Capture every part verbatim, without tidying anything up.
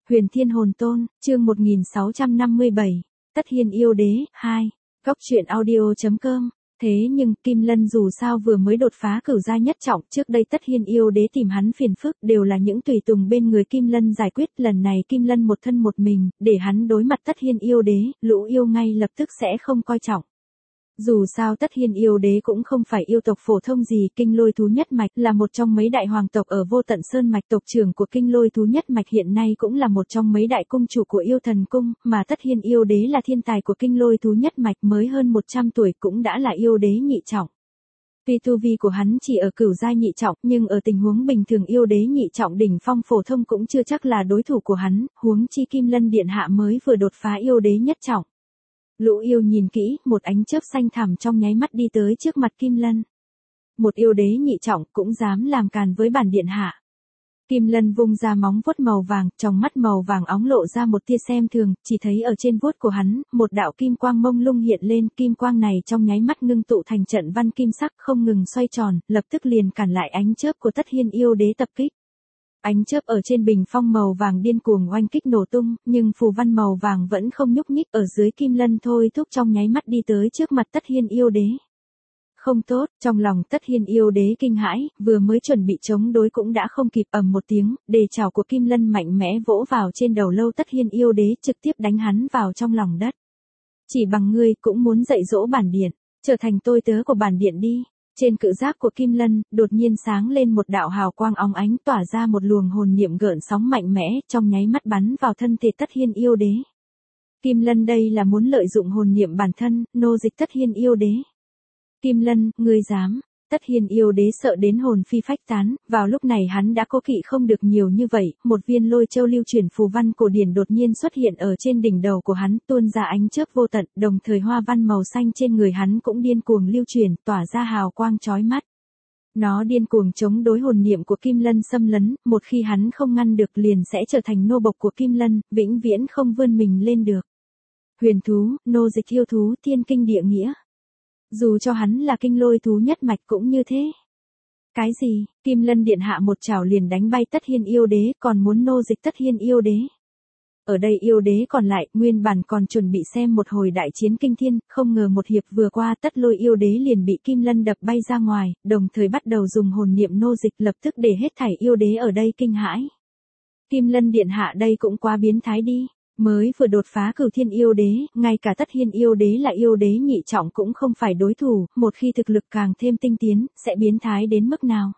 Huyền Thiên Hồn Tôn, chương một nghìn sáu trăm năm mươi bảy, Tất Hiên Yêu Đế, hai, Góc truyện audio.com. Thế nhưng, Kim Lân dù sao vừa mới đột phá cửu gia nhất trọng, trước đây Tất Hiên Yêu Đế tìm hắn phiền phức, đều là những tùy tùng bên người Kim Lân giải quyết, lần này Kim Lân một thân một mình, để hắn đối mặt Tất Hiên Yêu Đế, lũ yêu ngay lập tức sẽ không coi trọng. Dù sao Tất Hiên Yêu Đế cũng không phải yêu tộc phổ thông gì, Kinh Lôi Thú Nhất Mạch là một trong mấy đại hoàng tộc ở Vô Tận Sơn Mạch, tộc trưởng của Kinh Lôi Thú Nhất Mạch hiện nay cũng là một trong mấy đại cung chủ của Yêu Thần Cung, mà Tất Hiên Yêu Đế là thiên tài của Kinh Lôi Thú Nhất Mạch, mới hơn một trăm tuổi cũng đã là yêu đế nhị trọng. Tuy tu vi của hắn chỉ ở cửu giai nhị trọng, nhưng ở tình huống bình thường yêu đế nhị trọng đỉnh phong phổ thông cũng chưa chắc là đối thủ của hắn, huống chi Kim Lân điện hạ mới vừa đột phá yêu đế nhất trọng. Lũ yêu nhìn kỹ, một ánh chớp xanh thẳm trong nháy mắt đi tới trước mặt Kim Lân. Một yêu đế nhị trọng cũng dám làm càn với bản điện hạ. Kim Lân vung ra móng vuốt màu vàng, trong mắt màu vàng óng lộ ra một tia xem thường, chỉ thấy ở trên vuốt của hắn, một đạo kim quang mông lung hiện lên, kim quang này trong nháy mắt ngưng tụ thành trận văn kim sắc không ngừng xoay tròn, lập tức liền cản lại ánh chớp của Tất Hiên Yêu Đế tập kích. Ánh chớp ở trên bình phong màu vàng điên cuồng oanh kích nổ tung, nhưng phù văn màu vàng vẫn không nhúc nhích, ở dưới Kim Lân thôi thúc trong nháy mắt đi tới trước mặt Tất Hiên Yêu Đế. Không tốt, trong lòng Tất Hiên Yêu Đế kinh hãi, vừa mới chuẩn bị chống đối cũng đã không kịp, ầm một tiếng, đề chảo của Kim Lân mạnh mẽ vỗ vào trên đầu lâu Tất Hiên Yêu Đế, trực tiếp đánh hắn vào trong lòng đất. Chỉ bằng ngươi cũng muốn dạy dỗ bản điện, trở thành tôi tớ của bản điện đi. Trên cự giác của Kim Lân, đột nhiên sáng lên một đạo hào quang óng ánh, tỏa ra một luồng hồn niệm gợn sóng mạnh mẽ, trong nháy mắt bắn vào thân thể Tất Hiên Yêu Đế. Kim Lân đây là muốn lợi dụng hồn niệm bản thân, nô dịch Tất Hiên Yêu Đế. Kim Lân, ngươi dám? Tất Hiên Yêu Đế sợ đến hồn phi phách tán, vào lúc này hắn đã cố kỵ không được nhiều như vậy, một viên lôi châu lưu chuyển phù văn cổ điển đột nhiên xuất hiện ở trên đỉnh đầu của hắn, tuôn ra ánh chớp vô tận, đồng thời hoa văn màu xanh trên người hắn cũng điên cuồng lưu chuyển, tỏa ra hào quang chói mắt. Nó điên cuồng chống đối hồn niệm của Kim Lân xâm lấn, một khi hắn không ngăn được liền sẽ trở thành nô bộc của Kim Lân, vĩnh viễn không vươn mình lên được. Huyền thú, nô dịch yêu thú, thiên kinh địa nghĩa. Dù cho hắn là Kinh Lôi Thú Nhất Mạch cũng như thế. Cái gì? Kim Lân điện hạ một chảo liền đánh bay Tất Hiên Yêu Đế, còn muốn nô dịch Tất Hiên Yêu Đế. Ở đây yêu đế còn lại, nguyên bản còn chuẩn bị xem một hồi đại chiến kinh thiên, không ngờ một hiệp vừa qua Tất Lôi Yêu Đế liền bị Kim Lân đập bay ra ngoài, đồng thời bắt đầu dùng hồn niệm nô dịch, lập tức để hết thảy yêu đế ở đây kinh hãi. Kim Lân điện hạ đây cũng quá biến thái đi. Mới vừa đột phá cửu thiên yêu đế, ngay cả Tất Hiên Yêu Đế là yêu đế nhị trọng cũng không phải đối thủ, một khi thực lực càng thêm tinh tiến, sẽ biến thái đến mức nào.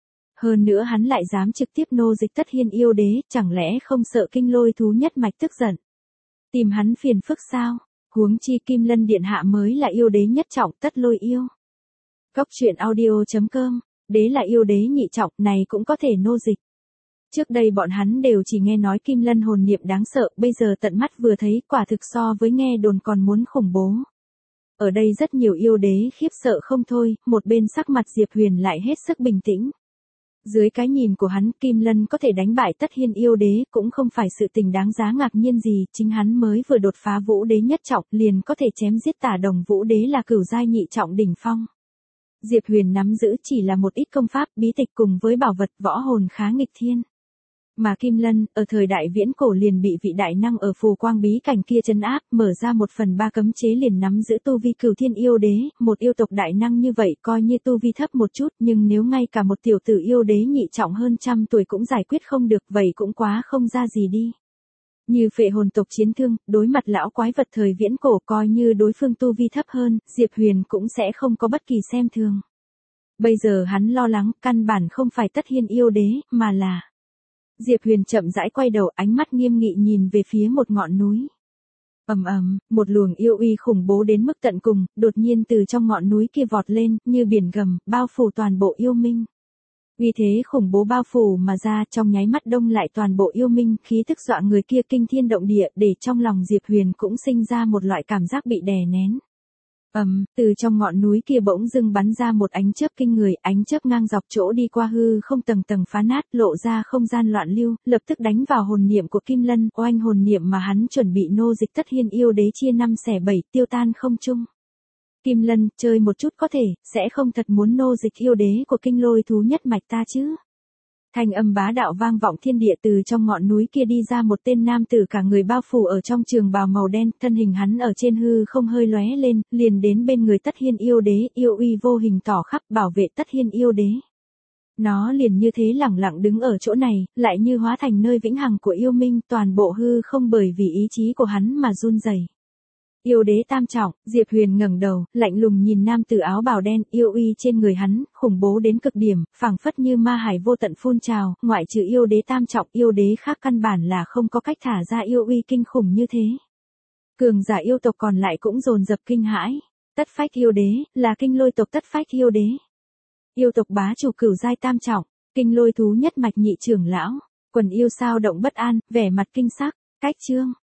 Hơn nữa hắn lại dám trực tiếp nô dịch Tất Hiên Yêu Đế, chẳng lẽ không sợ Kinh Lôi Thú Nhất Mạch tức giận. Tìm hắn phiền phức sao? Huống chi Kim Lân điện hạ mới là yêu đế nhất trọng, Tất Lôi yêu. Góc truyện audio.com, đế là yêu đế nhị trọng, này cũng có thể nô dịch. Trước đây bọn hắn đều chỉ nghe nói Kim Lân hồn niệm đáng sợ, bây giờ tận mắt vừa thấy, quả thực so với nghe đồn còn muốn khủng bố. Ở đây rất nhiều yêu đế khiếp sợ không thôi, một bên sắc mặt Diệp Huyền lại hết sức bình tĩnh. Dưới cái nhìn của hắn, Kim Lân có thể đánh bại Tất Hiên Yêu Đế cũng không phải sự tình đáng giá ngạc nhiên gì, chính hắn mới vừa đột phá vũ đế nhất trọng, liền có thể chém giết Tả Đồng vũ đế là cửu giai nhị trọng đỉnh phong. Diệp Huyền nắm giữ chỉ là một ít công pháp, bí tịch cùng với bảo vật võ hồn khá nghịch thiên. Mà Kim Lân, ở thời đại viễn cổ liền bị vị đại năng ở phù quang bí cảnh kia trấn áp, mở ra một phần ba cấm chế liền nắm giữ tu vi cửu thiên yêu đế, một yêu tộc đại năng như vậy coi như tu vi thấp một chút, nhưng nếu ngay cả một tiểu tử yêu đế nhị trọng hơn trăm tuổi cũng giải quyết không được, vậy cũng quá không ra gì đi. Như phệ hồn tộc chiến thương, đối mặt lão quái vật thời viễn cổ coi như đối phương tu vi thấp hơn, Diệp Huyền cũng sẽ không có bất kỳ xem thường. Bây giờ hắn lo lắng, căn bản không phải Tất Hiên Yêu Đế, mà là... Diệp Huyền chậm rãi quay đầu, ánh mắt nghiêm nghị nhìn về phía một ngọn núi. Ầm ầm, một luồng yêu uy khủng bố đến mức tận cùng, đột nhiên từ trong ngọn núi kia vọt lên, như biển gầm, bao phủ toàn bộ yêu minh. Uy thế khủng bố bao phủ mà ra, trong nháy mắt đông lại toàn bộ yêu minh, khí tức dọa người kia kinh thiên động địa, để trong lòng Diệp Huyền cũng sinh ra một loại cảm giác bị đè nén. Ầm, um, từ trong ngọn núi kia bỗng dưng bắn ra một ánh chớp kinh người, ánh chớp ngang dọc chỗ đi qua hư không tầng tầng phá nát, lộ ra không gian loạn lưu, lập tức đánh vào hồn niệm của Kim Lân, oanh hồn niệm mà hắn chuẩn bị nô dịch Tất Hiên Yêu Đế chia năm xẻ bảy, tiêu tan không chung. Kim Lân, chơi một chút có thể, sẽ không thật muốn nô dịch yêu đế của Kinh Lôi Thú Nhất Mạch ta chứ? Thanh âm bá đạo vang vọng thiên địa, từ trong ngọn núi kia đi ra một tên nam tử cả người bao phủ ở trong trường bào màu đen, thân hình hắn ở trên hư không hơi lóe lên, liền đến bên người Tất Hiên yêu đế, yêu uy vô hình tỏ khắp bảo vệ Tất Hiên yêu đế. Nó liền như thế lẳng lặng đứng ở chỗ này, lại như hóa thành nơi vĩnh hằng của yêu minh, toàn bộ hư không bởi vì ý chí của hắn mà run rẩy. Yêu đế tam trọng, Diệp Huyền ngẩng đầu, lạnh lùng nhìn nam tử áo bào đen, yêu uy trên người hắn, khủng bố đến cực điểm, phảng phất như ma hải vô tận phun trào, ngoại trừ yêu đế tam trọng, yêu đế khác căn bản là không có cách thả ra yêu uy kinh khủng như thế. Cường giả yêu tộc còn lại cũng dồn dập kinh hãi. Tất Phách yêu đế, là kinh lôi tộc Tất Phách yêu đế. Yêu tộc bá chủ cửu giai tam trọng, kinh lôi thú nhất mạch nhị trưởng lão, quần yêu sao động bất an, vẻ mặt kinh sắc, cách chương.